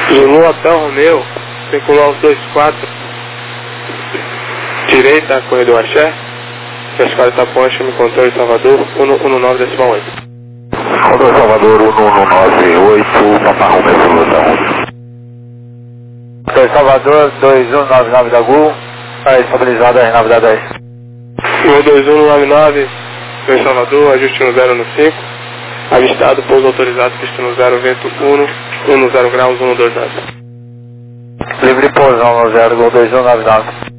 Zulu Hotel Romeu, circular 24, direita, corredor Axé, Pescado Itaponte, me controle Salvador, 119,8. Controle Salvador, 1198, Papa Romeu, Zulu Hotel Romeu. Controle Salvador, 2199 da GU, está estabilizado a R9 da 10. 2199, Controle Salvador, ajuste no 0 no 5, avistado, pouso autorizado, pista no 0, vento 10 graus, 129. Livre pousão no 0, Gol 2199.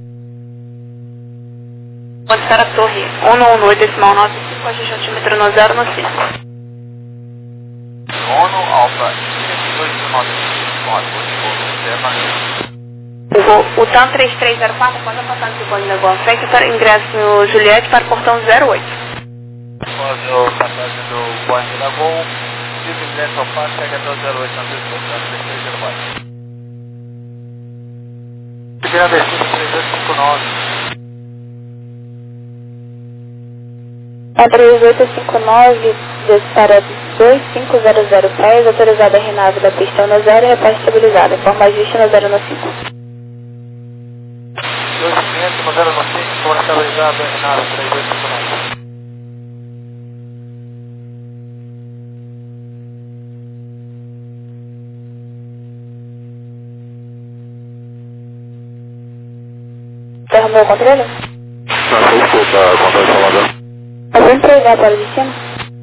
Pode estar a torre 118,95, ajuste altímetro no 0 no 5. ONU Alfa, 295, O TAM 3304 pode passar no segundo da Boa Fé, para ingresso no Juliette para o portão 08. Após a passagem do Boeing da Gol, livre ingresso ao parque, segue até o 08 na pista, 3304. Primeira descida 3259. A 3859, para 2500 pés, autorizada a renave da pista no 0 e repórter estabilizada. Informa ajuste no 0 no 5. 2500 no 0 no 5, forma estabilizada, renave 3859. Arrumou o controle? Não, desculpa, controle Salvador. Alguém entregar para o destino?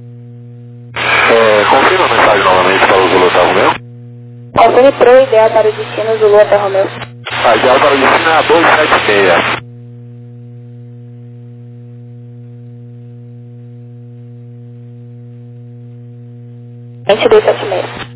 Confirma a mensagem novamente para o Zulu Hotel Romeu. Confirme pro ideal para o destino Zulu Hotel Romeu. A ideal para o destino é a 276. Ente 276.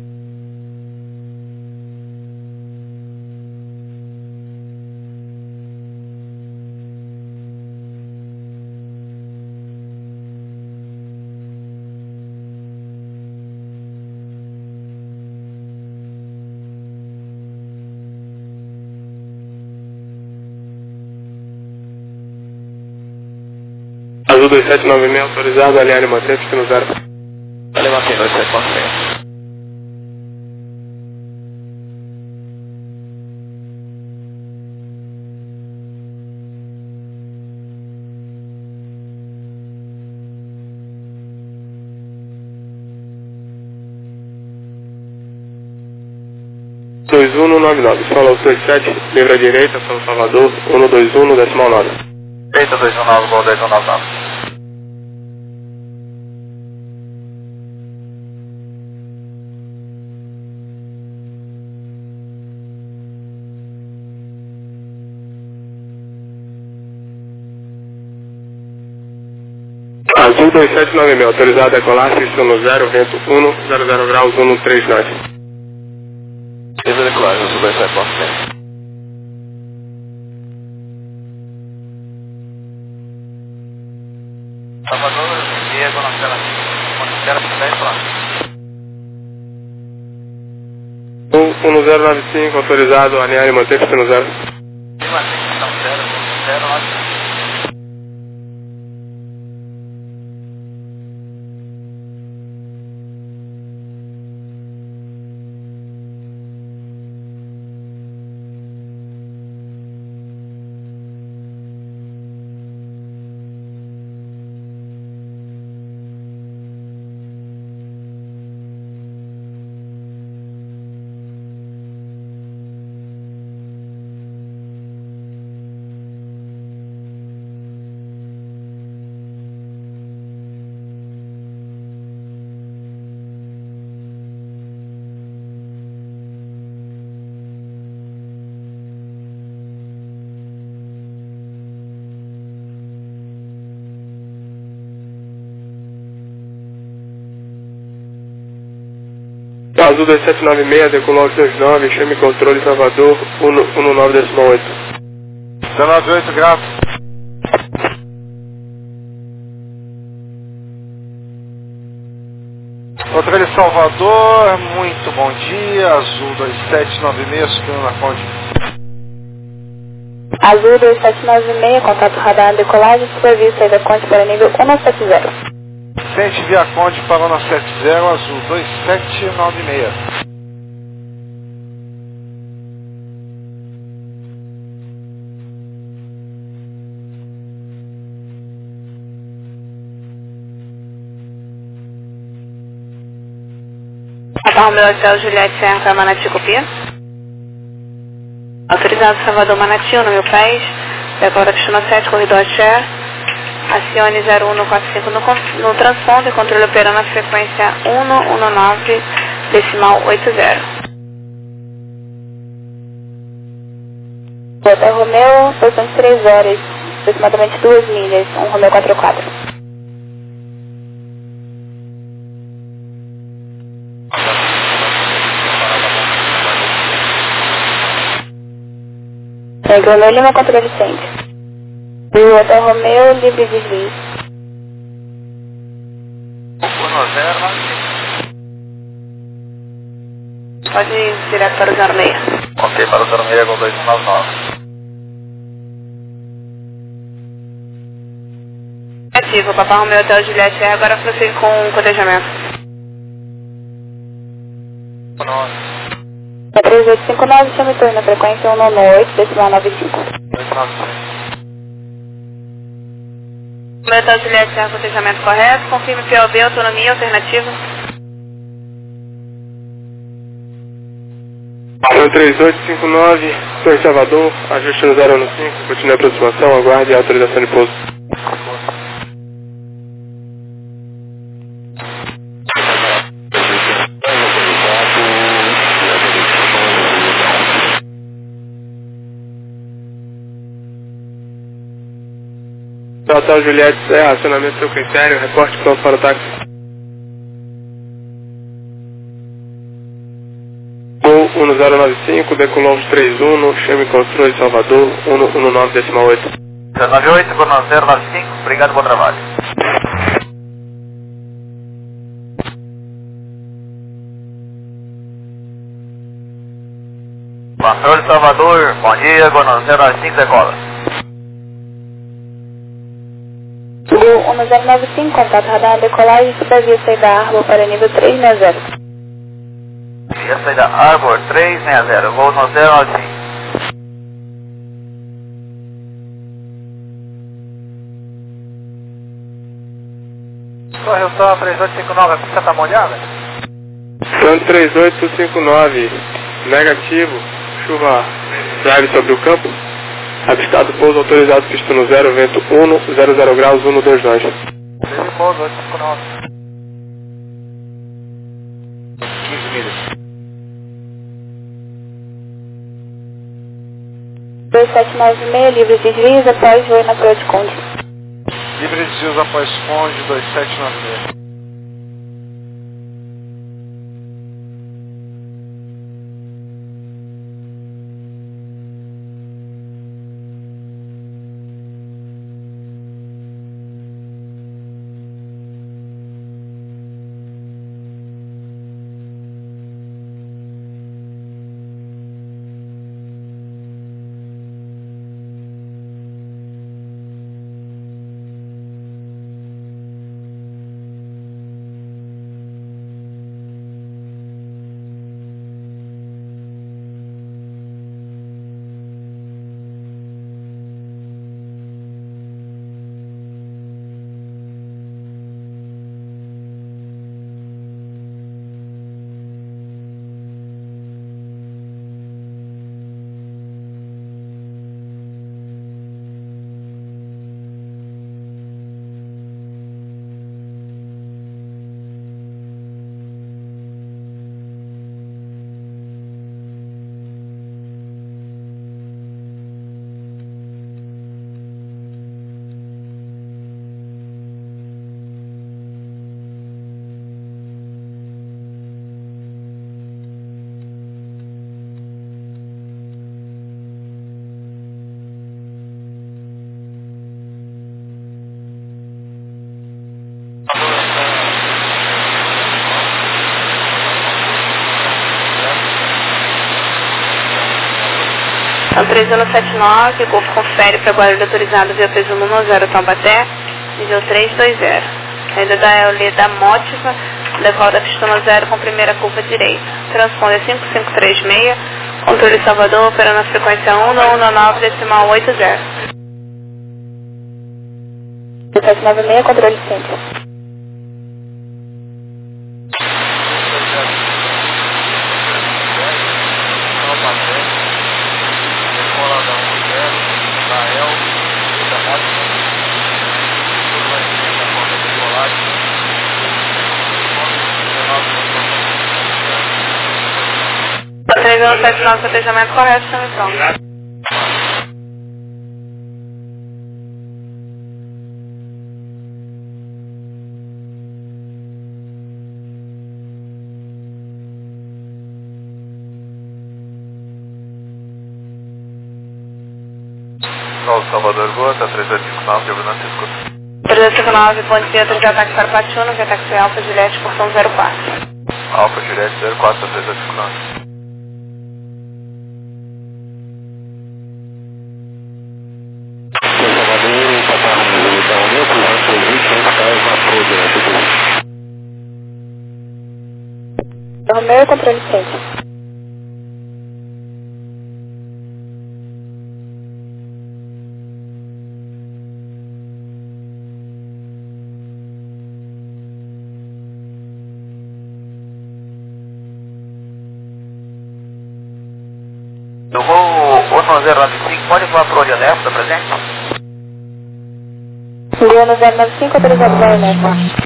Azul 2796, autorizado, alinhar e manter, pista no 0. Valeu, mantém 2746. Dois 2199, Solo 27, livre à direita, São Salvador, 121,9. Eita, 219, Gol 2199. Azul 2796, autorizado a decolar, pista no 0, vento 10 graus, 139. Livre decolar, Azul 2796. Salvador, Diego, na tela 10 para 1095, autorizado, alinhar e manter, pista no 0. Então, 095. Azul 2796, decolou 29, chame controle Salvador, 119,8. 198 graus. Controle Salvador, muito bom dia, Azul 2796, subindo na Conde. Azul 2796, contato radar decolagem, superviso saída Conde para nível 170. Sente via Conde para o 170, Azul 2796. Papa Romeu Hotel Juliette Serra Manati Copia. Autorizado Salvador Manati, 1 mil pés. Decora Pistona 7, corredor Axé. Acione 0145 no transponder, controle operando a frequência 119, decimal 80. Hotel Romeu, posição de 3 horas, aproximadamente 2 milhas, Romeu 44. Romeu Lima, controle centro. E o Hotel Romeu, livre desvio. Pode ir direto para o 06. Ok, para o 06 com 2199. Ativo, Papa Romeu Hotel Juliette, agora prossiga com o cotejamento. 3859, chame turno, frequência 198, decimal 95. Hotel Juliette, cotejamento correto, confirme POB, autonomia, alternativa. 3859, Sr. Salvador, ajuste no 015, continue a aproximação, aguarde a autorização de pouso. Hotel Juliette Serra, acionamento seu critério, reporte pronto para o táxi. Gol 1095, decolou 31, chame controle Salvador, 119 decimal 8. 098 com 095, obrigado, bom trabalho. Controle Salvador, bom dia, com 095, decola. Gol 1095, contato radar, decolagem, supervia saída Arbor para nível 360. Via saída Arbor 360, gol no 095. Correção 3859, a pista está molhada? Front 3859, negativo, chuva leve sobre o campo. Avistado pouso autorizado, pista no 0, vento 1, 00 graus, 129. Teve pouso 859. 15 milhas. 2796, livre de desvios, após voo na Proa de Conde. Livre de desvios após Conde 2796. Então 3179, Golfo confere para Guarulhos autorizado via presumo 10 Taubaté, nível 320. Saída da EOLE da Mótiva, decola da pistona 0 com primeira curva direita. Transponder 5536, controle Salvador, operando a frequência 119 decimal 80. 796, controle centro. 3179, cotejamento correto, chame pronto. Paulo Salvador, boa, tá 3859, Governança, escuta. 359, bom dia, autorizado ataque para Patuno, via táxi Alfa Juliette, portão 04. Alfa Juliette 04, tá 3859. Salvador, Papai Romeu, tá Romeu, cruzando por 20 carros na Flor, direto do Romeu, controle frente. Eu vou 1095, pode falar para o Olhanef, tá presente? Gol 1095, autorizado via Olhanef.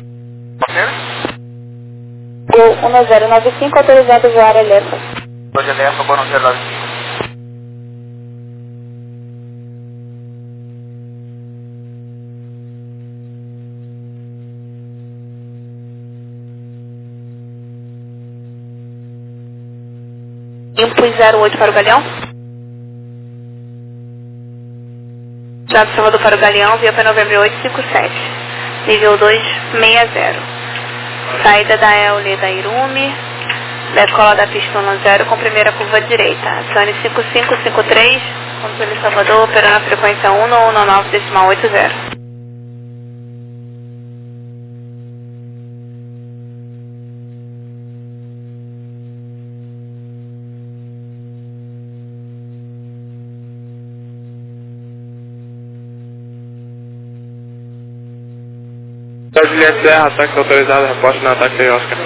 Gol 1095, autorizado via Olhanef. Olhanef, agora 1095. Impus 08 para o Galeão. Dado Salvador para o Galeão, via P9 857. Nível 260. Saída da EULE da Irume, decola da pista 10 com primeira curva direita. Acione 5553, controle Salvador, operando a frequência 1119,80. Juliette Serra, ataque autorizado, reporte no ataque de Oscar.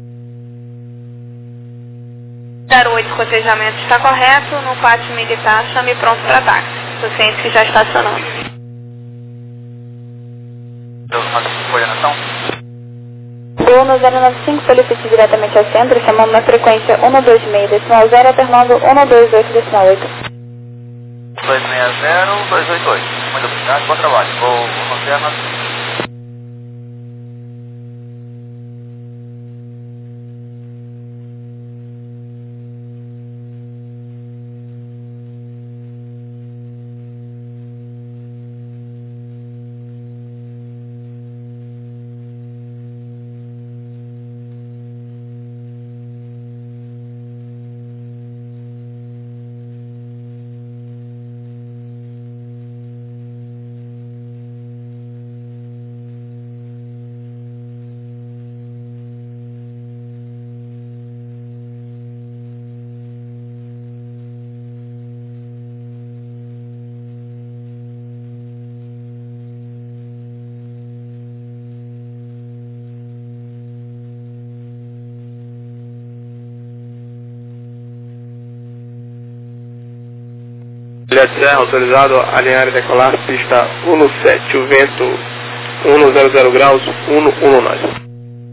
08, cotejamento está correto, no pátio militar, chame pronto para ataque. Paciente que já está acionando. Coordenação? Gol no 095, solicite diretamente ao centro, chamando na frequência 126,0, alternando 128,8. 260-288. Muito obrigado, bom trabalho. Vou manter a nossa... Juliette Serra, autorizado a alinhar e decolar, pista 17, o vento 100 graus, 119.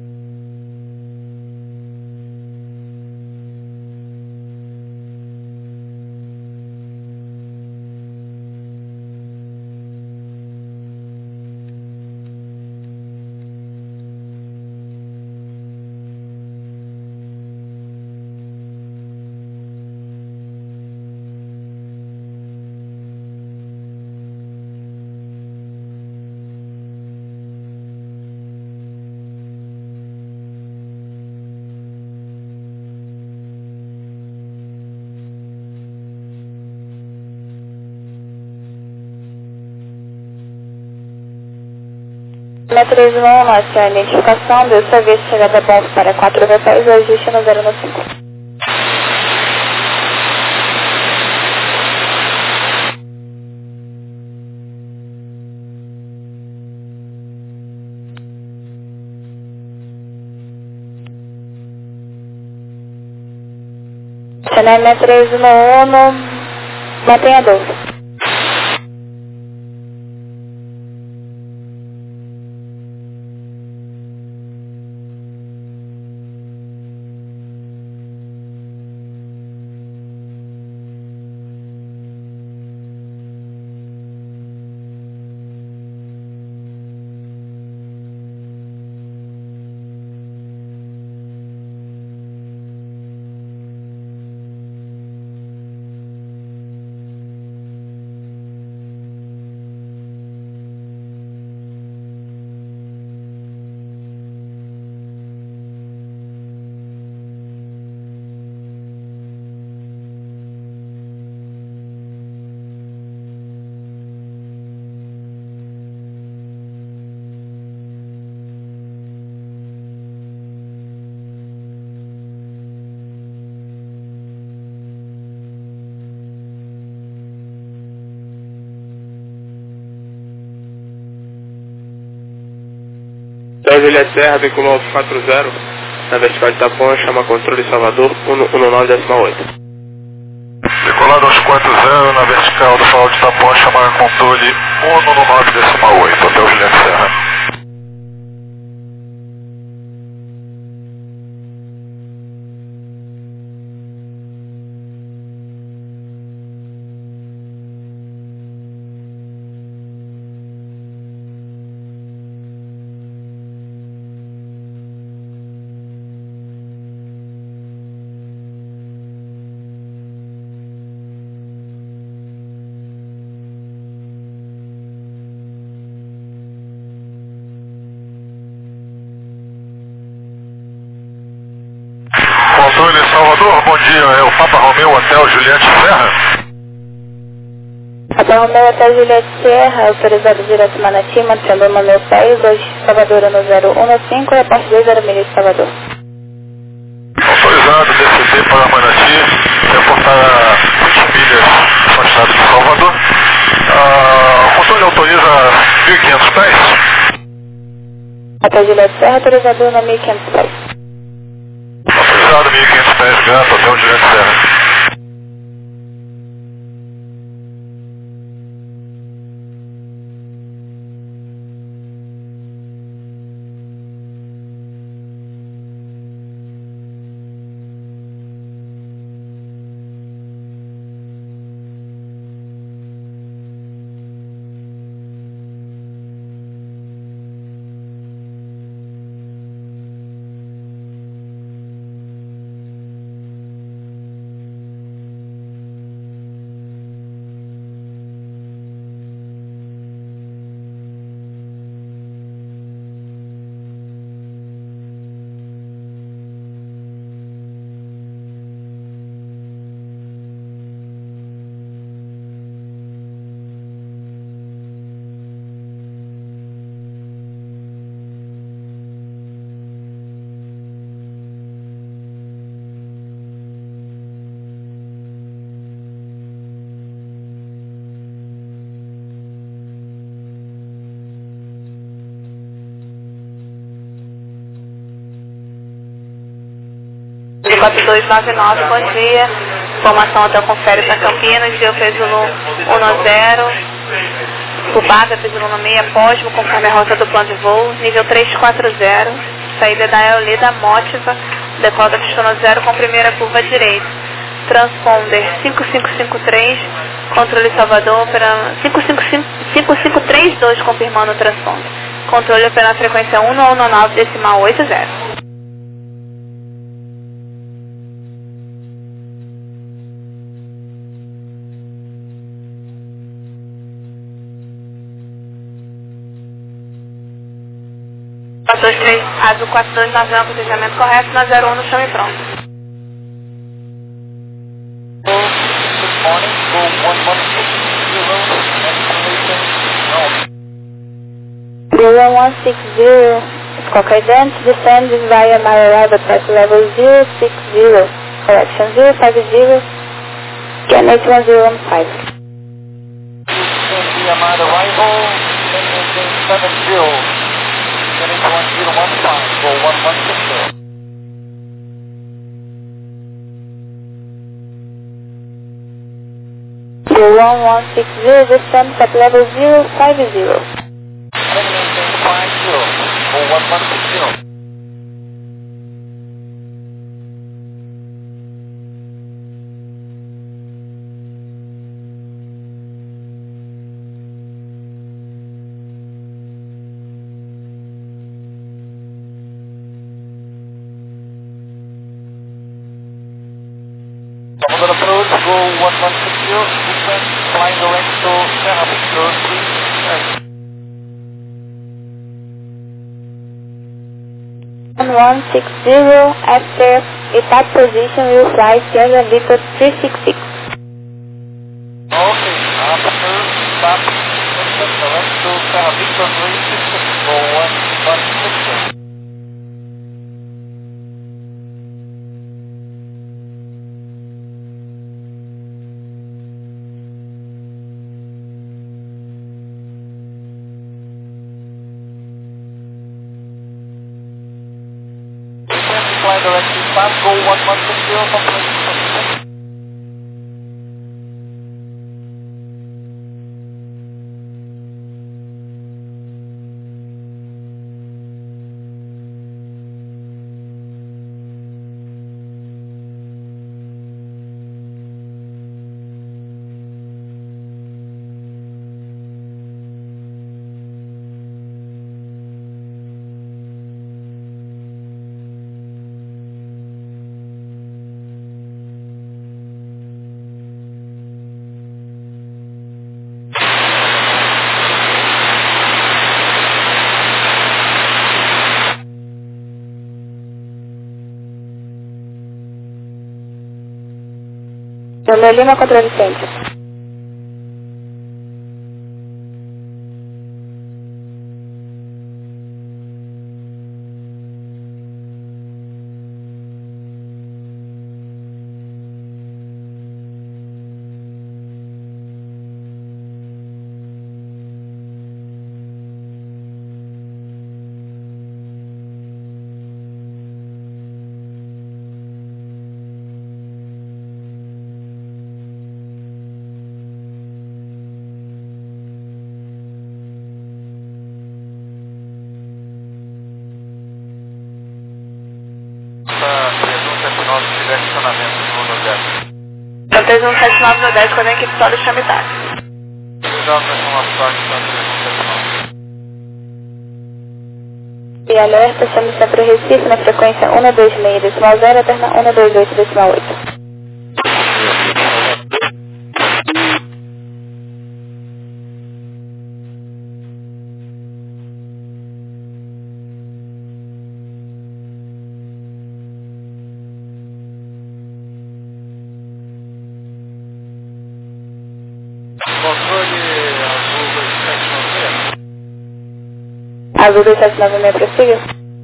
Metro 1, nossa identificação, deu serviço chegada bom para 4 hotéis, ajuste no 095. Chanel 311, mantenha 12. 10 Juliette Serra, veiculo alto 40, na vertical de Taponha, chama controle Salvador 119,8. Decolado aos 40, na vertical do farol de Taponha, chama controle 119,8, Hotel Juliette Serra. Controle Salvador, bom dia, é o Papa Romeu Hotel Juliette Serra? Papa Romeu Hotel Juliette Serra, autorizado direto Manati, mantendo o meu pai, 2 Salvador no 015 e a parte 2 milha de Salvador. Autorizado, DCD para Manati, reportar 20 milhas no estado de Salvador. O controle autoriza 1.500 pés? Hotel Juliette Serra, autorizado no 1.500 pés. Autorizado 1.500 pés, gato, Hotel Juliette Serra. De 4299, bom dia. Informação até confere para Campinas, deu Pesulo 10, Cubada, Pesulo 6, Posmo, conforme a rota do plano de voo, nível 340, saída da Eolida Mótiva, decola da pistona 0 com primeira curva direita. Transponder 5553, controle Salvador, operando 5532, confirmando o transponder. Controle operando a frequência 119,80. Azul 4291, procedimento correto, na 01 no chão e pronto. Good morning, go 1160, 0160, Squawk Ident, descend via my arrival at level 060, correction 050, scan 81015. via my arrival, 70. 1015, go 1160. 0160, descend at level 050. 1050, go 1160. Commodore approach, go 1160, descend, flying direct to Serra Victor 1160, after ETAP position will fly Sierra Victor 366. Okay, after stop, descend direct to Serra Victor 366, go 1160. fly direction pass, go 1160, complete. Romeu Lima contra Vicente. Direccionamento no 10. Então 3179 no 10, quando a equipe só deixa me dar. E alerta, chame sempre o Recife na frequência 126.0, alterna 128.8. Azul 2796, prossiga.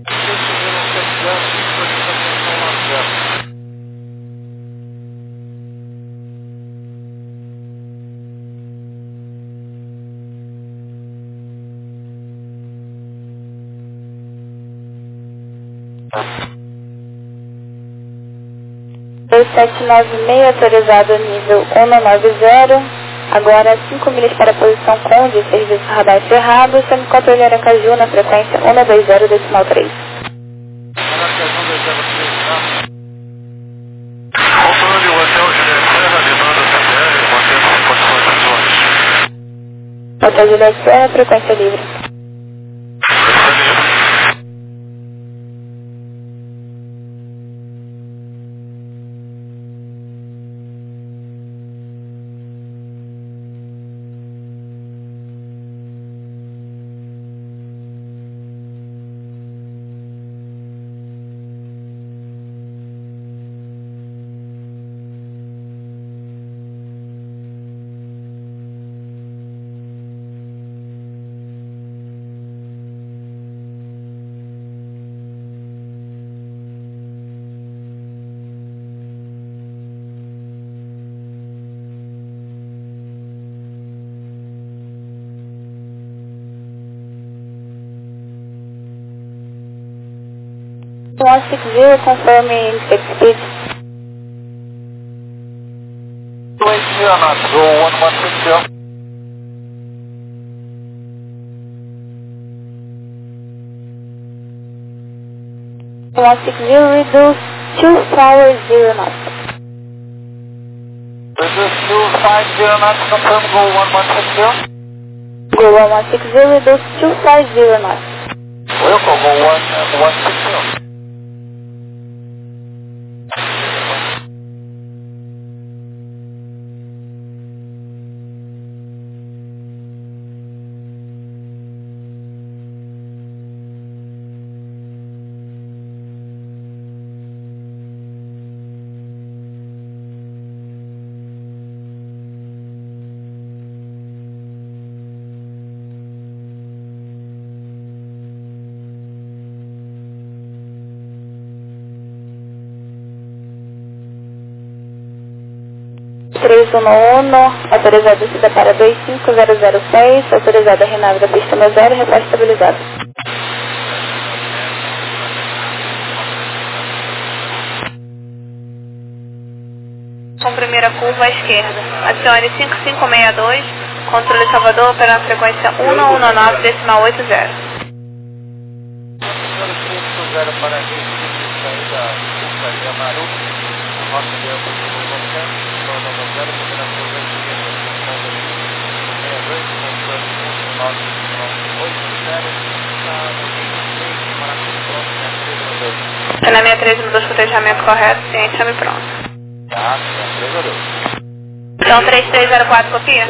Dois 796 autorizado nível 190. Agora 5 milhas para a posição Conde, serviço radar encerrado, semi-controle Aracaju na frequência 120.3. Controle, o hotel Juliette Serra, demanda CBR, mantendo condições visuais. Hotel Juliette Serra, frequência livre. One 60, confirming fixed speed. 20 knots, go 1160. One 60, reduce 250 knots. Reduce 250 knots, confirm, go 1160. Go 1160, reduce 250 knots. Welcome, go 1160. Autorizado descida para 25006, autorizada a renave da pista 0, repórter estabilizado. com primeira curva à esquerda. Adicione 5562, controle Salvador, operando a frequência 119,80. Para saída Amaru, rota de na 63 no 2 com treinamento correto, ciente, chame pronto. Então 3304, copia?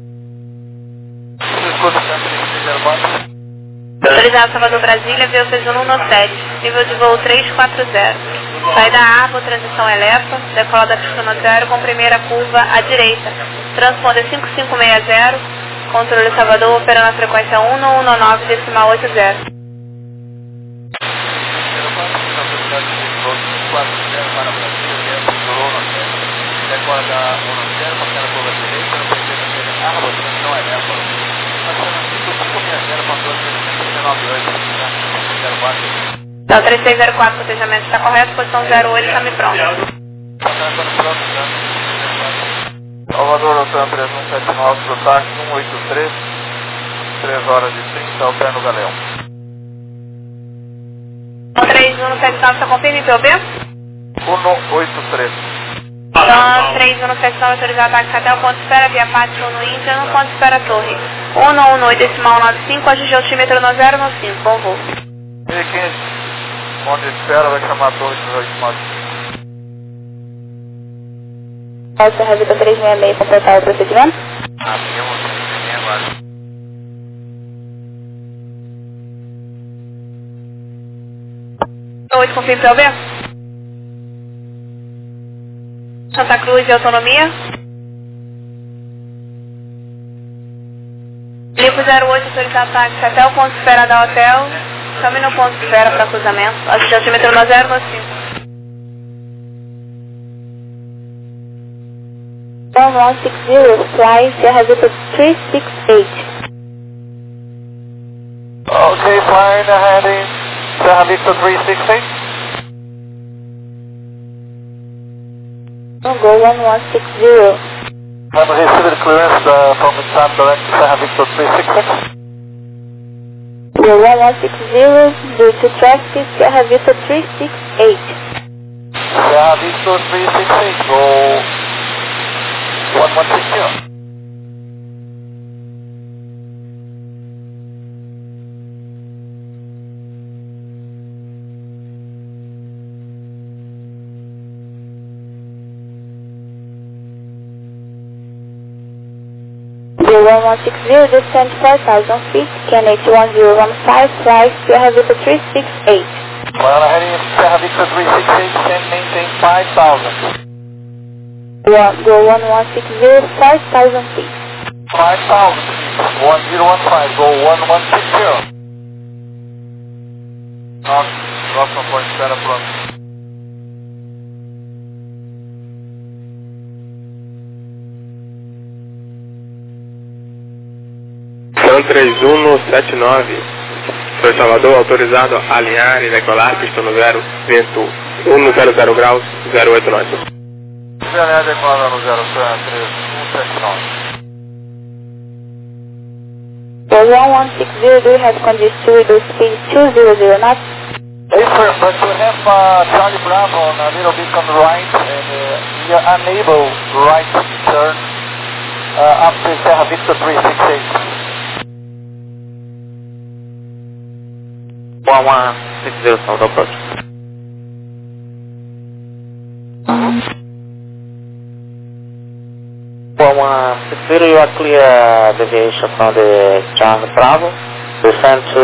Autorizado Salvador Brasília, VO6117, nível de voo 340. Saída Arbo, transição Elefa, decola da pista 0 com primeira curva à direita. Transponder 5560, controle Salvador, operando a frequência 119,80. Decola da 10, passando a curva à direita, Arbo, transição Elefa. Então 3604, cotejamento está correto, posição 08, chame pronto. Salvador, Otan 3179, pro táxi 183, 3 horas e 30, ao pé no Galeão. Então 3179, está confirme, POB? 183. Então 3179, autorizado ataque até o ponto de espera, via Pátio no Índia, no ponto de espera Torre. 118,95, ajuste altímetro no 0 no 5, bom voo. 1015, ponto de espera, vai chamar a torre de 1895. Alça Revita 366, completar o procedimento? Abrimos agora. Oi, confirme POB? Santa Cruz e Autonomia. Lipo 08, autorizado táxi até o ponto de espera da hotel. Chame no ponto de espera para cruzamento. Ajuste altímetro no 0 no 5. 1160, fly Sierra Vista 368. Okay, flying ahead in Sierra Vista 368. Go 1160. Have received clearance from the SAM direct to Sierra Vista 366. Go 1160, due to traffic, Sierra Vista 368. Sierra Vista 368, go 1160. Go 1160, descend 4,000 feet, KNH 1015, fly Sierra Vista 368. Well, heading in Sierra Vista 368, can maintain 5,000. Go 1160, 5,000 feet. 5,000 feet, 1015, go 1160. Nossa, próximo ponto de espera pronto. São 3179, Sr. Salvador, autorizado a alinhar e decolar, pista no 0, vento 100 graus, 08 knots. Alinhar decolar no 03179. For 1160, do you have conditions to reduce speed 200 knots? Yes, sir, but we have Charlie Bravo on a little bit on the right, and we are unable right turn up to Sierra Vista 368. 1160, South approach. You are clear deviation from the Charlie Bravo. Descend to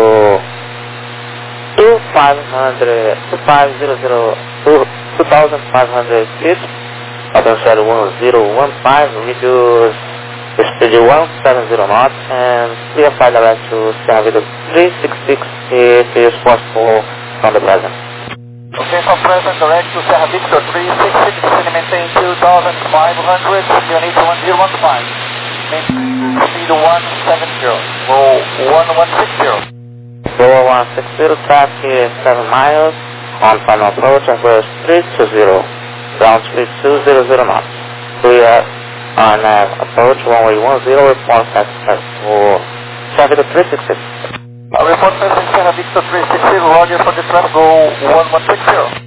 2,500 feet. Attention 1015, reduce the speed 170 knots and clear flight direct to Sierra Vista 366 if it is possible from the present. Okay, from present direct to Sierra Vista 366, maintain 2,500, unit 1015. Maintain speed 170, go 1160. Go 160, traffic 7 miles, on final approach, reverse 320. ground speed 200 knots. Clear on approach runway 10, report taxi for Sierra Victor 360. Report passing Sierra Victor 360, roger for the traffic, go 1160.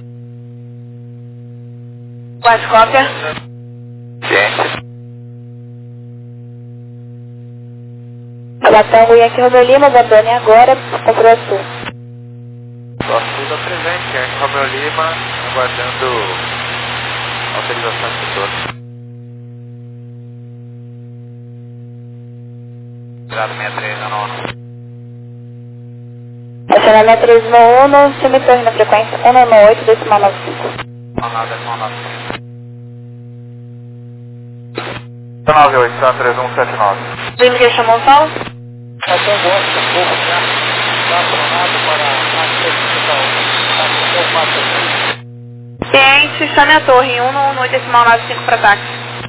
Quase cópia. Ciente. Alatango Yankee Romeo Lima, abandone agora, Centro Sul. Tudo presente, Yankee Romeo Lima, aguardando autorização de setor. Obrigado, 6319. Acionamento 311, semitorre na frequência 198, decimal 95. 98, 3179. Lima que chamou o sol? Ciente, chame a torre 118, decimal 95 para táxi.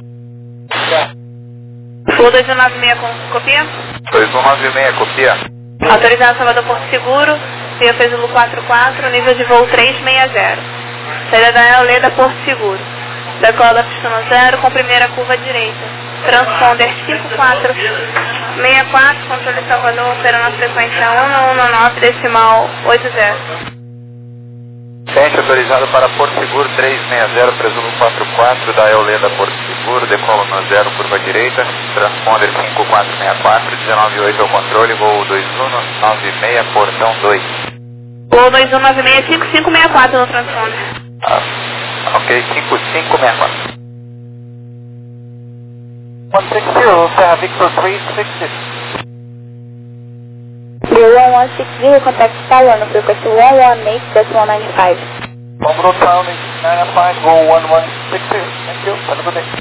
Sul 2196 com copia? 2196, copia. Autorizado Salvador Porto Seguro, via Pesulo 44, nível de voo 360. Saída da Eoleda Porto Seguro. Decola da pista 0 com primeira curva à direita. Transponder 5464, controle Salvador, operando a frequência 119, decimal 80. Ciente, autorizado para Porto Seguro 360, Presumo 44, da Eoleda Porto Seguro, decola na 0, curva direita, transponder 5464, 198 ao controle, voo 2196, portão 2. Voo 2196, 5564 no transponder. Ok, 5564. 160, Sierra Victor 360. Voo 1160, contact Tower no frequência 118.95. Bombro Town 95, go 1160. Thank you, have a good day.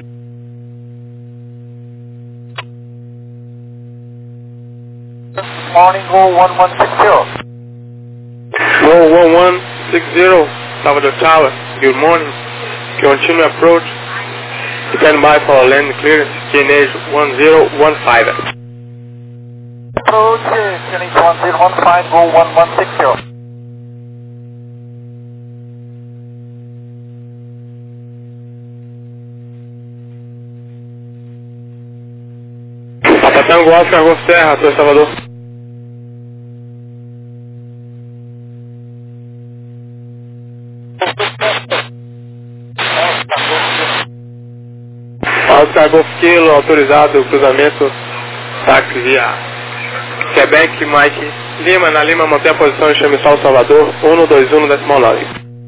Morning, go 1160. Go 1160, Salvador Tower. Good morning. Continue approach. Stand by for land clearance, QNH 1015. Approach, QNH 1015, go 1160. Tango Oscar Golf Serra, Torre Salvador. Oscar Golf Kilo, autorizado, cruzamento, táxi via Quebec, Mike Lima, na Lima, mantém a posição e chame Sol Salvador, 121, decimal 9.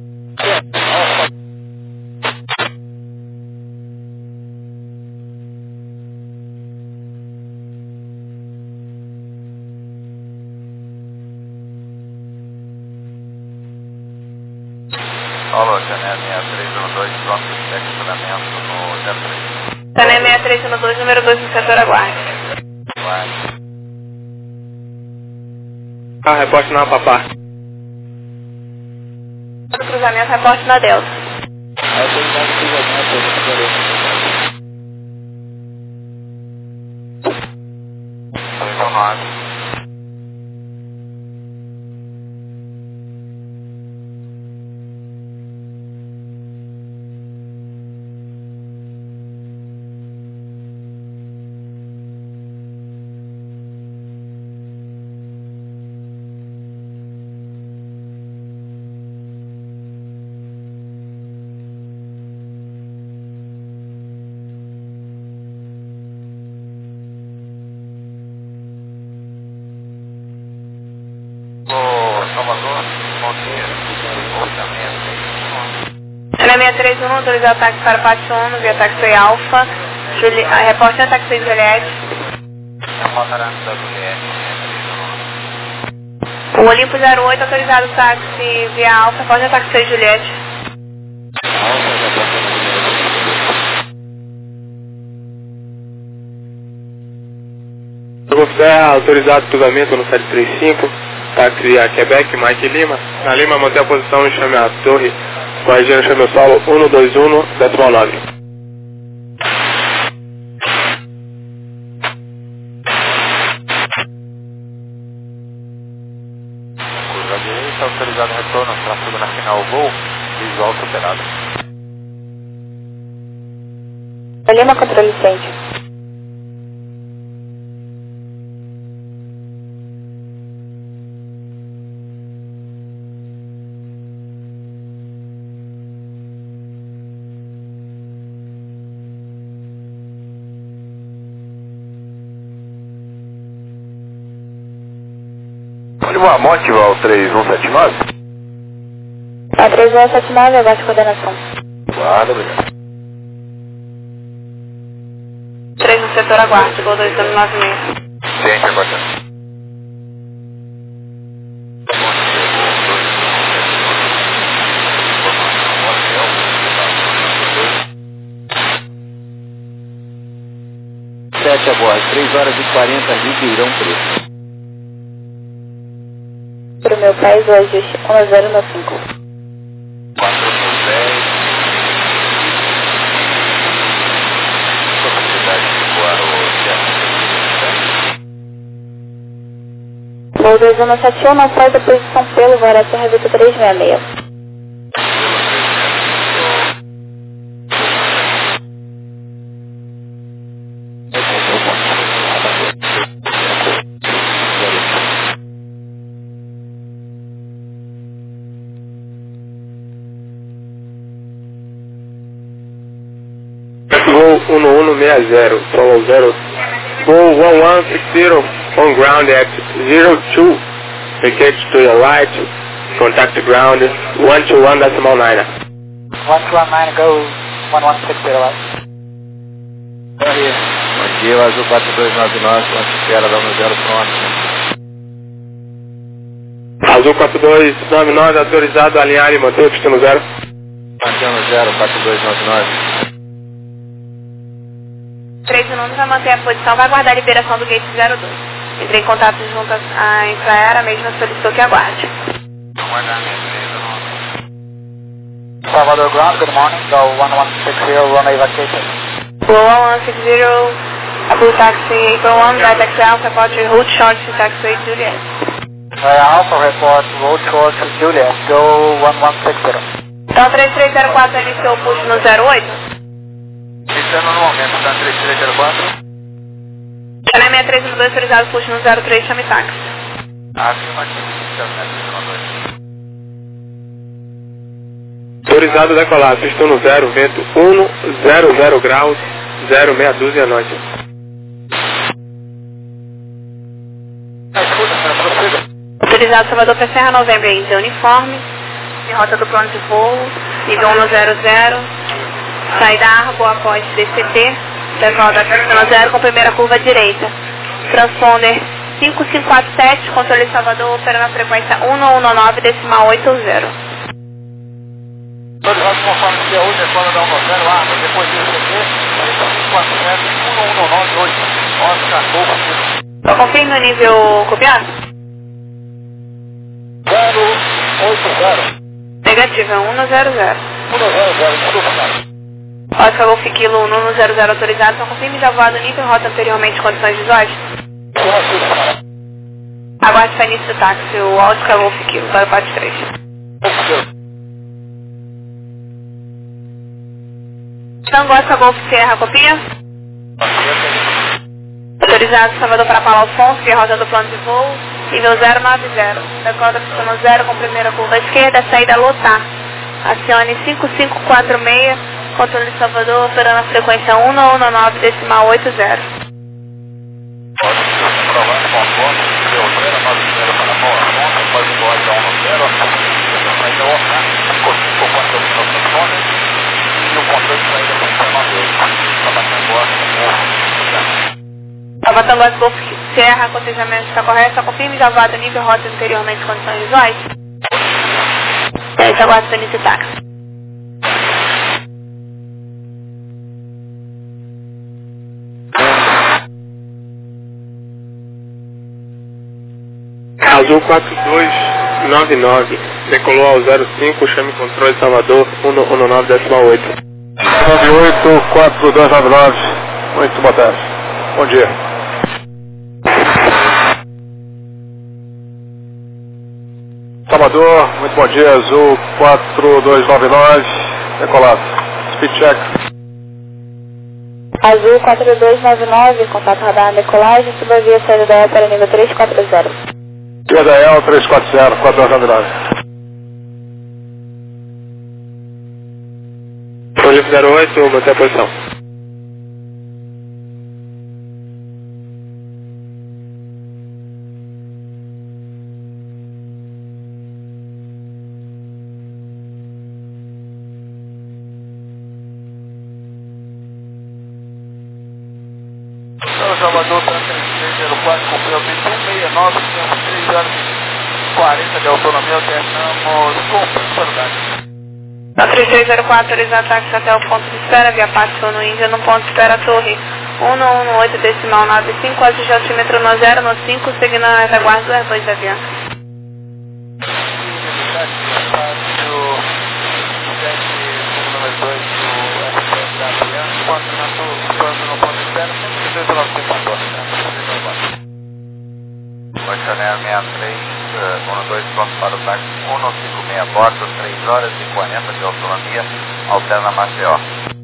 Alô, Chanel 6312, pronto, estacionamento no 03. Chanel 6312, número 2 no setor aguarde. Reporte na Papá. Cruzamento, reporte na Delta. Chanel 631, autorizado táxi para Pátio 1, via táxi Alfa. Reporte na táxi Juliette. O Olimpo 08, autorizado táxi via Alfa, reporte na táxi Juliette. Golf Serra, autorizado cruzamento no 735, táxi via Quebec, Mike Lima. Na Lima, mantém a posição e chame a torre, corrigindo chame o solo, 121, decimal 9. Curva direita, autorizado retorno, tráfego na final, voo, visual superado. Lima, controle centro. Pode voar Monte ao 3179? A 3179, aguarde coordenação. Guarda, obrigado. 3 no setor, aguarde, voo 2096. Ciente, aguardando. Sete agora, 3h40, Ribeirão Preto. Para o meu país hoje, 1095. 410. Possibilidade de voar o Voo 2171 não faz a posição pelo Varete RVT 366. Gol 1160, follow 0. Gol 1160 on ground at 02. Vacate to your right, contact the ground 121.9. 119, go 1160 right. Bom dia, o Azul 4299, com a espera da 10 pronto. Azul 4299, autorizado a alinhar e manter o destino 0. Mantendo 0, 4299. 3 o número vai manter a posição, vai aguardar a liberação do gate 02. Entrei em contato junto à Infraera, a mesma solicitou que aguarde. Salvador Ground, good morning, go 1160, runway vacation. Gol 1160, Blue Taxi April 1, Guide Taxi Alpha, report route short to Taxi Juliet. Alpha report, road short to Juliet, go 1160. Então 3304 iniciou o push no 08. Iniciando no momento, tá 3304. Canal 6312, autorizado push no 03, chame táxi. Afirmativo, Autorizado a decolar, destino 0, vento 1, 00 graus, 0, meia dúzia à noite. Autorizado Salvador para Serra Novembro, aí, uniforme, de rota do plano de voo, nível 100, saída Argo após DCT, decola da pista 0 com primeira curva direita. Transponder 5547, controle Salvador, operando a frequência 1119.80. Autorizado conforme dia hoje, decola da 10, arma, depois do DCT, 5547, 1198, Oscar, Golfo. Confirme o nível copiado? 080. Negativo, é 100. 100, desculpa, cara. Oscar Golf Kilo 100 autorizado, só confirme já voado nível rota anteriormente condições visuais. Aguarde para início do táxi, o Oscar Golf Kilo, 043. Tango Oscar Golf Sierra, copia? Autorizado Salvador para Paulo Afonso, via rota do plano de voo, nível 090. Decola da pista 0 com primeira curva esquerda, saída lotar. Acione 5546, controle de Salvador, operando a frequência 1119.80. Tabatanguá Golf Sierra, cotejamento está correto, confirme já voado nível rota anteriormente condições visuais. 10 aguardo para início táxi. Azul 4299, decolou ao 05, chame controle Salvador 119.8. 984299, muito boa tarde. Bom dia. Salvador, muito bom dia, Azul 4299, decolado. Speed check. Azul 4299, contato radar na decolagem, suba via saída da EL para nível 340. Via da EL 340, 4299. Folha 08, manter a posição. Salvador, 3304, cumpriu a pista 169, temos 3 horas e 40 de autonomia, alternamos com qualidade. Na 3304, autorizado táxi até o ponto de espera, via Pátio no Índia, no ponto de espera Torre 1118, decimal 95, ajuste altímetro no 0, no 5, seguindo a retaguarda do Airbus da Avianca. Chanel 63, 12 pronto para o táxi 156 a bordo, 3 horas e 40 de autonomia, alterna Maceió.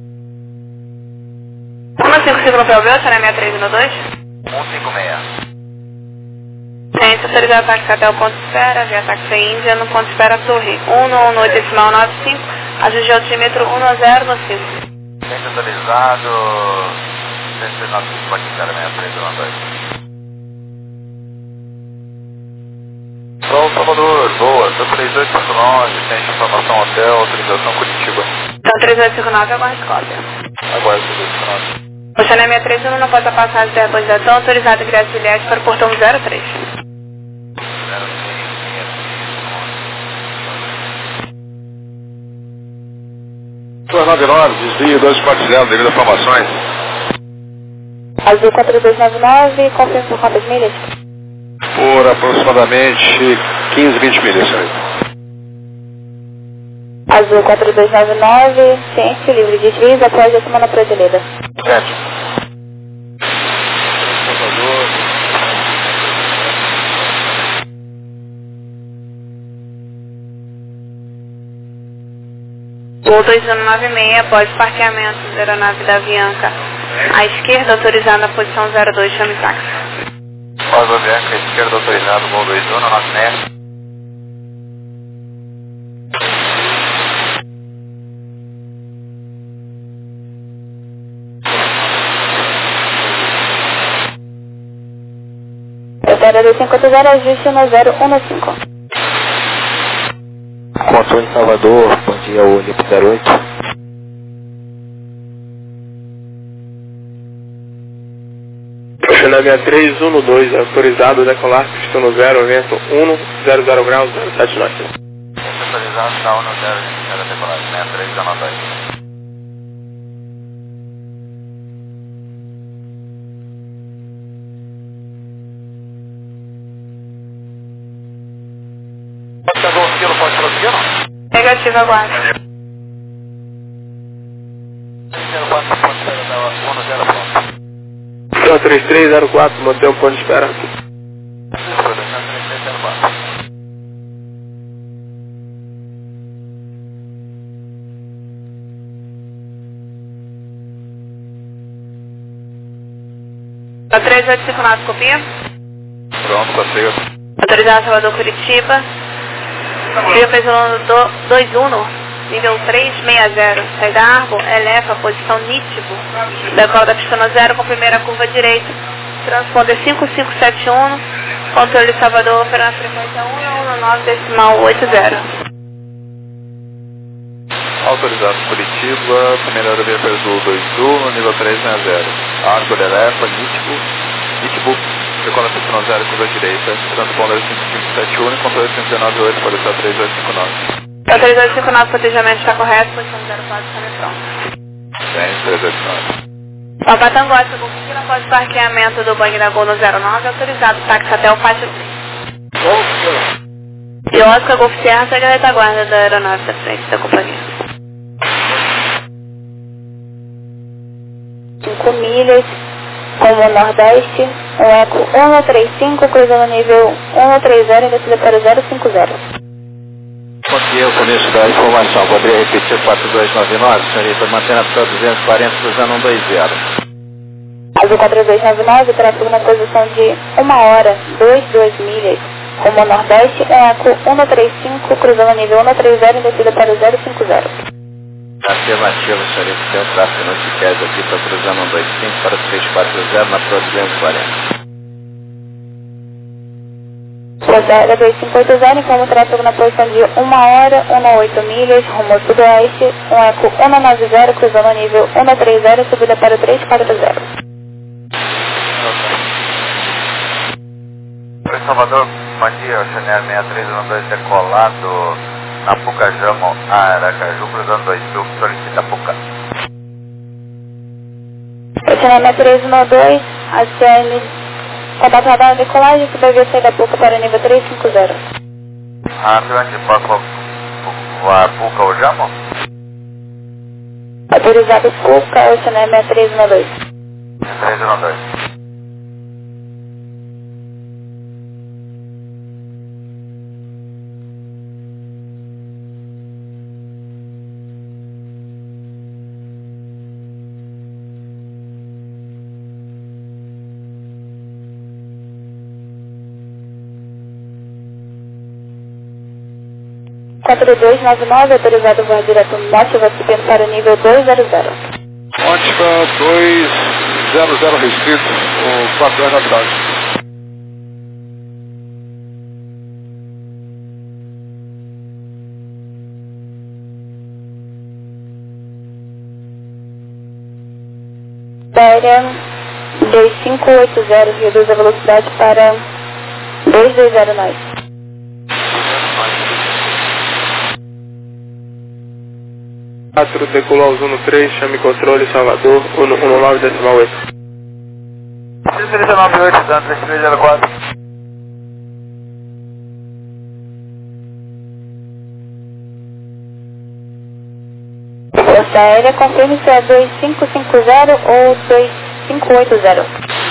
155 no PLB, Chanel 6312? 156. Ciência, autorizado táxi até o ponto de espera, via táxi Índia, no ponto de espera Torre 118, decimal 95, ajuste altímetro 10 no 5. Ciência autorizado, 69 aqui, Chanel 6312. Salvador, boa, 3859, tem informação hotel, autorização Curitiba. Então 3859, aguarde cópia. Aguarde 3859. O Chanel 631 não pode passar de Airbus da Tom, autorizado ingresso de bilhete para o portão 03. 299, desvio 240, devido a informações. Azul 4299, confirme por quantas milhas? Por aproximadamente 15, 20 milhas, senhorita. Azul 4299, ciência livre de desvios após a semana proibida. Certo. Voo 2196, após parqueamento da aeronave da Avianca. À esquerda, autorizado na posição 02, chame táxi. Pós Avianca, esquerda autorizado, voo 21, nosso NER. Opera 250, ajuste no 015. Controle em Salvador, bom dia, o Lipo 08. Chanel 6312, autorizado decolar, pista no 0, vento 100 graus, 07 knots. Autorizado, está 10, decolar, 63, anota aí. Pode prosseguir ou não? Negativo, aguarde. 04, ponto de espera da 10 ponto. Então 3304, manter o ponto de espera. Escuta, 3304. A 3859, copia. Pronto, prossiga. Autorizado Salvador Curitiba. Via Presidente 21, nível 360. Saída Argo, eleva, posição nítido. Decola da pista no 0 com primeira curva direita. Transponder 5571. Controle Salvador, operando a frequência 119, decimal 80. Autorizado Curitiba, primeira hora via Azul 21, nível 360. Argo, eleva, nítido. Decola da pista no 0 curva direita. Transponder 5571 e controle 598 para estar 3859. O 3859, protejamento está correto, posição 04, conexão. Tem, 389. Papatangote, confira após o parqueamento do Bang da Gol no 09, autorizado táxi até o pátio 3. E Oscar Golf Sierra segue a retaguarda da aeronave da frente da companhia. 5 milhas, como Nordeste, um eco 135, cruzando nível 130 e descida para 050. Bom dia, o começo da informação. Poderia repetir 4299, senhorita, mantendo a pista 240, cruzando 120. Azul 4299, tráfego na posição de 1 hora, 22 milhas, rumo nordeste, eco 135, cruzando nível 130 em descida para o 050. Afirmativo, senhorita, tem um tráfego no TCAS aqui, estou cruzando 125 para 340 na Pro 240. Cruzeiro 2580, informa o tráfego na posição de 1 hora, 18 milhas, rumo sudoeste, eco 190, cruzando nível 130, subida para o 340. Oi, Salvador, bom dia, o Chanel 6312 decolado na Pucajamo, Aracaju, cruzando 2000, solicita Puca. O Chanel 312, ACN, contato radar decolagem, que deve sair da Puca para o nível 350. Atlântico, Puca ou Jamo? Autorizado Puca, o Chanel 6312. 6312. Quatro 299, autorizado voar direto Mótiva, subindo para o nível 200. Mótica 200 restrito, com 4 horas atrás. Aérea 2580, reduz a velocidade para 220 nós. Decolou ao Zuno 3, chame controle Salvador, 119.8. 398, dando 3304. Força Aérea, confirme se é 2550 ou 2580.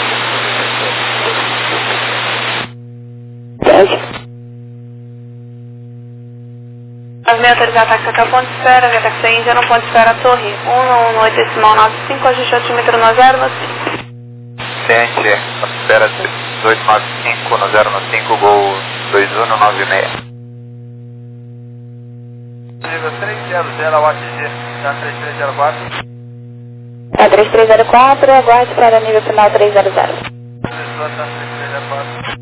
Autorizar táxi até o ponto de espera, via táxi Índia no ponto de espera Torre 11895, ajuste altímetro no 095. Ciente, espera 1895 no 095, Gol 2196. Nível 300, UATG, tá 3304. Tá 3304, aguarde para nível final 300. 3304.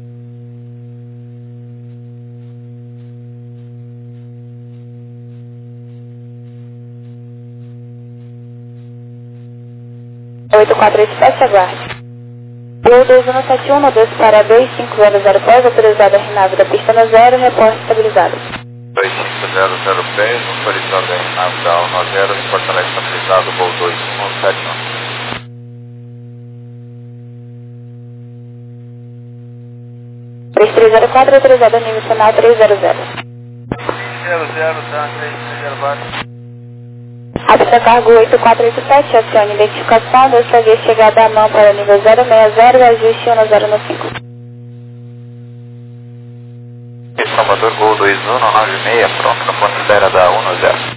É 8487, aguarde. Gol 2171, modus para 2500 pés, autorizado a renave da pista no 0, reporte estabilizado. 2500 pés, autorizado a renave da 10, em Porto Alegre estabilizado, Gol 2171. Autorizado a nível final 300. 300, tá, 3304. Rápida cargo 8487, acione identificação, gostaria de chegada à mão para o nível 060, ajuste 1095. Salvador, Gol 2196, pronto, na ponte espera da 10.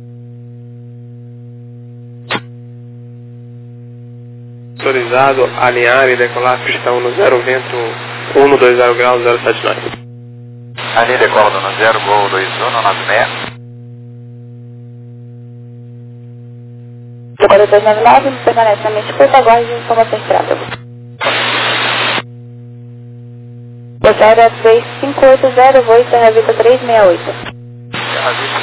Autorizado alinhar e decolar pista 10, vento 120 graus 079. Ali decola no 0, Gol 2196. 4299, permanece na mente curta, aguarde informações tráfego. Você era 2580, voo Serra Vista 368. Serra Vista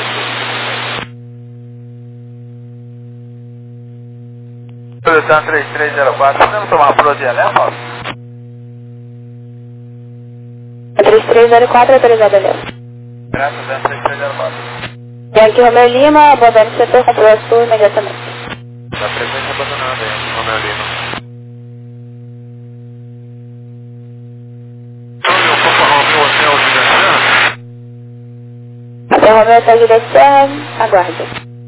368. Posição 3304, podemos tomar a Pro de Alé, Paulo? 3304, autorizado Alé. Graças a 3304. Yankee Romeu Lima, abandone o setor, comprou a sua imediatamente. Da frequência abandonada, Yankee Romeu Lima. Até Romeu Hotel de Serra, aguarde.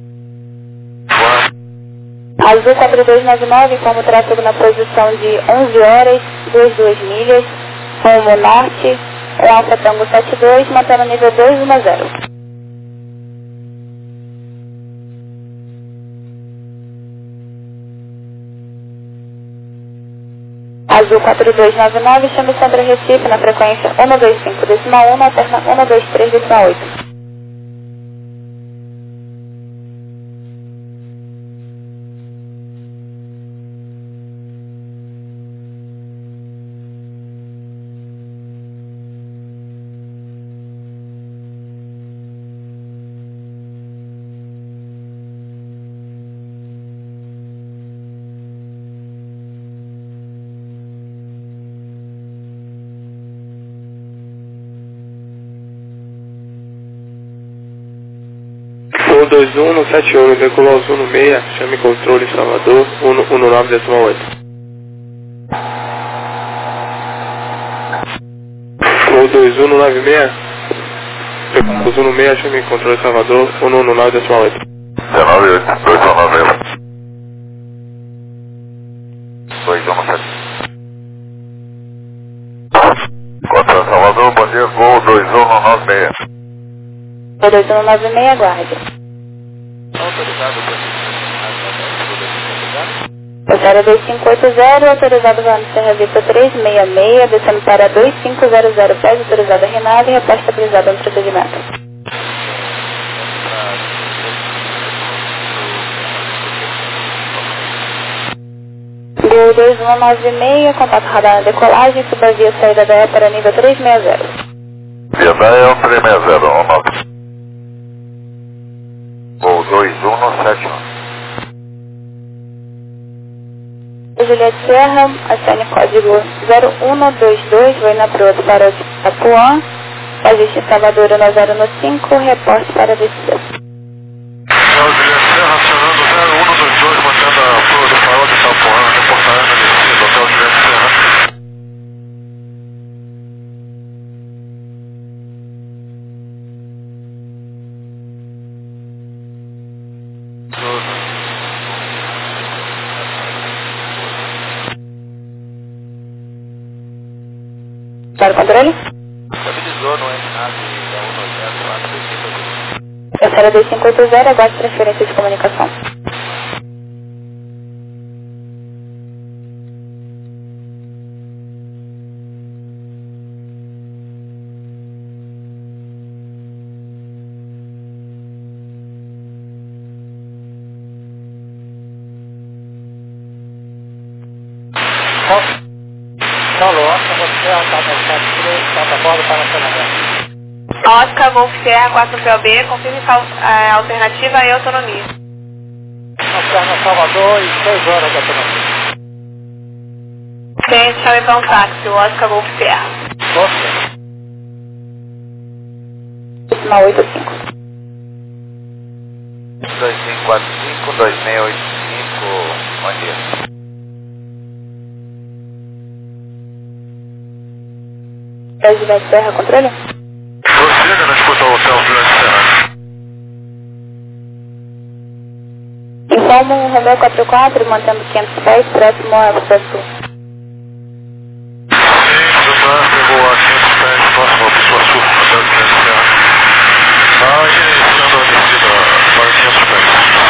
Azul 4299, informa o tráfego na posição de 11 horas, 22 milhas, rumo norte, Alfa Tango 72, mantendo o nível 210. Azul 4299, chame Sandra Recife na frequência 125.1, alterna 123.8. Voo 2171, decolou Zuno 6, chame controle Salvador, 119.8. Voo 2196, decolou Zuno 6, chame controle Salvador, 119.8. 19.8, 217. Contra Salvador, bom dia, voo 2196. Voo 2196, aguarde. Autorizado Passara 2580, autorizado voando Serra Vista 366, descendo para 2500 pés, autorizado Renata e reposta estabilizada no procedimento. Gol 2196, contato radar na decolagem, suba via saída da E para nível 360. Via da E 360, 19. Voo 2171. Juliette Serra, acione código 0122, vou na Proa do Farol de Itapuã, existe Salvador no 015, reporte para descida. Juliette Serra, acionando 0122, mantendo a Proa do Farol de Itapuã, reportagem na descida, Hotel Juliette Serra. Para o controle? Estabilizou no M-Nave da 190, Passara 2580, aguarde transferência de comunicação. Oscar Golf Sierra 4POB, confirme alternativa e autonomia. Alterna Salvador e 6 horas de autonomia. Cliente, chame para um táxi, o Oscar Golf Sierra. Oscar. 85. 2545, 2685, bom dia. Juliette Serra, controle? Prossiga na disputa ao Hotel Juliette Serra. Informo o Romeo 44, mantendo 500 pés, próximo ao Sul. Sim, Zumar pegou a 500 pés, próximo ao Pessoa Sul, Hotel Juliette Serra. Está iniciando a descida para 500 pés,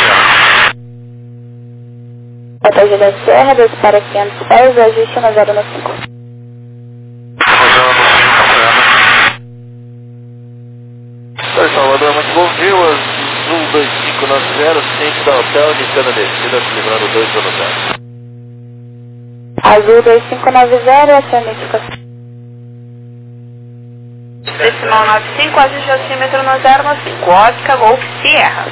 Serra. Hotel Juliette Serra, desce para 500 pés, ajuste no 015. Salvador, muito bom dia, Azul 2590, ciente da hotel, iniciando a descida, livrando 2 do hotel. Azul 2590, acionística. Decimal 95, ajuste altímetro no 015, Oscar Golf Sierra.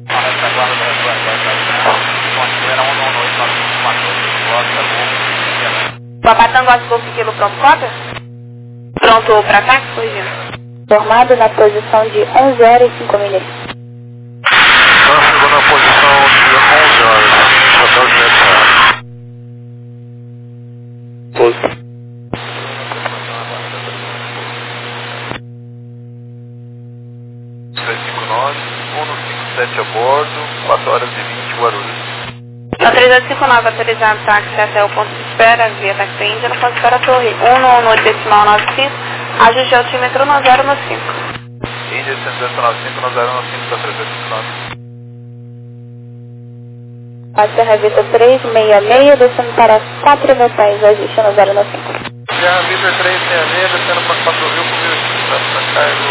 Papatango Oscar Golf Kilo pronto, cópia? Pronto para ataque, corrigindo. Formado na posição de 11 horas e 5 minutos. Chegou na posição de 11 horas, seguinte, Hotel Juliette Serra. Pouso. 157 a bordo, 4 horas e 20, Guarulhos. Na 3859, autorizado táxi até o ponto de espera, via táxi Índia, no ponto de espera Torre 118.95, ajuste altímetro no 015. Índia 195 no 015 para 309. A Serra Vista 366, descendo para 4.000 pés, hoje destino 095. Serra Vista 366, descendo para 4.000 com 1.000 para cargo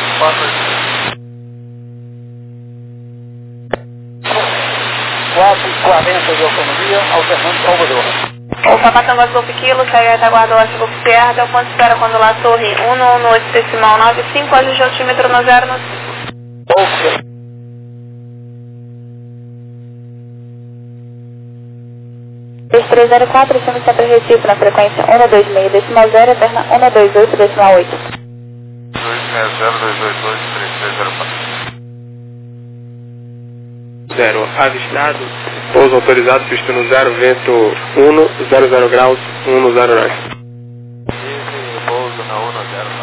4,40 de autonomia, alternando Salvador. O Papatão Golf Kilo, saiu retaguarda Oeste Golf Sierra, até o ponto de espera quando lá torre 118,95, ajuste altímetro no 095. Ok. Peixe 304, estamos sempre Recife na frequência 126, decimal 0, eterna 128, decimal 8. 260-282-3304. 0, avistado, pouso autorizado, pista no 0, vento 1, 00 graus, 1 0 horas. Esse pouso na 1, 0,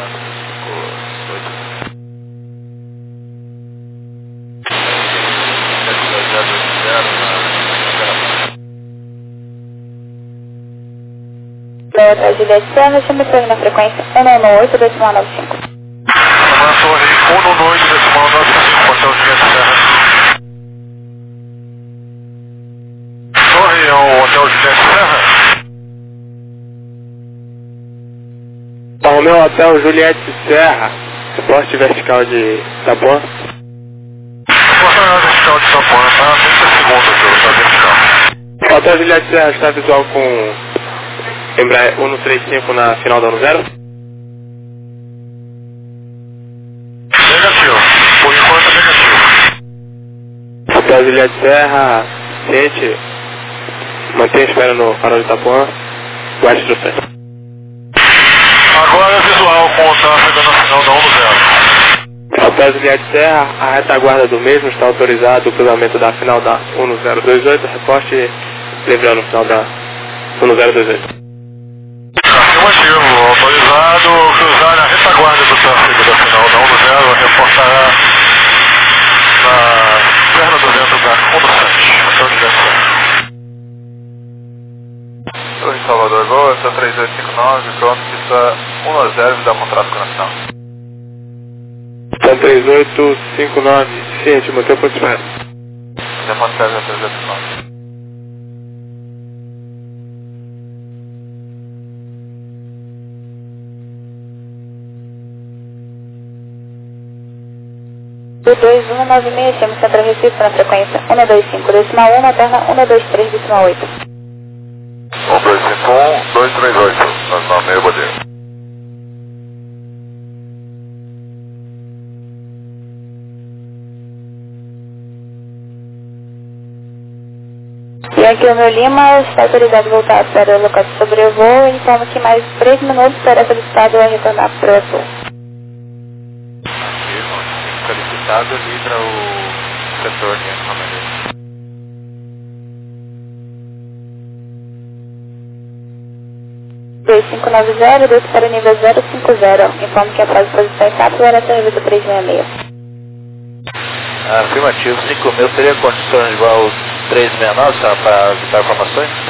8. Atrás de Juliette Serra, chama torre na frequência 118, decimal 95. Uma torre 118, decimal 95, hotel Juliette Serra. Torre ao hotel Juliette Serra. Para o meu hotel Juliette Serra, suporte vertical de Itapuã. Reportagem vertical de Itapuã, tá? 30 segundos, tá vertical. O hotel Juliette Serra está visual com Embraer 135 na final da 10. Negativo. Por enquanto, negativo. Hotel Juliette Serra, ciente, mantém a espera no farol de Itapuã, guarde instruções. Agora é visual com o tráfego na final da 10. Hotel Juliette Serra, a retaguarda do mesmo está autorizado o cruzamento da final da 1028, reporte livre no final da 1028. Afirmativo, autorizado cruzar na retaguarda do tráfego da final da 10, reportará na perna do vento da 17, hotel Juliette Serra. Torre Salvador, Gol, essa 3859, pronto, pista 10, me dá contrato com a nacional. Então 3859, ciente, mantém o ponto de espera. Já pode ser a 3859. O 2196, chama sempre Recife na frequência 125, decimal 1, eterna 123, decimal 8. 1251, 238, nacional meio, bom dia. E aqui o meu Lima está autorizado a voltar para o local de sobrevoo e informa que mais 3 minutos será solicitado a retornar para o aeroporto. Solicitado livra o setor de encomenda. 2590, desce para o nível 050. Informo que a fase de posição está para a serviço 366. Afirmativo, 5.000 teria condições de voo 369 para evitar informações?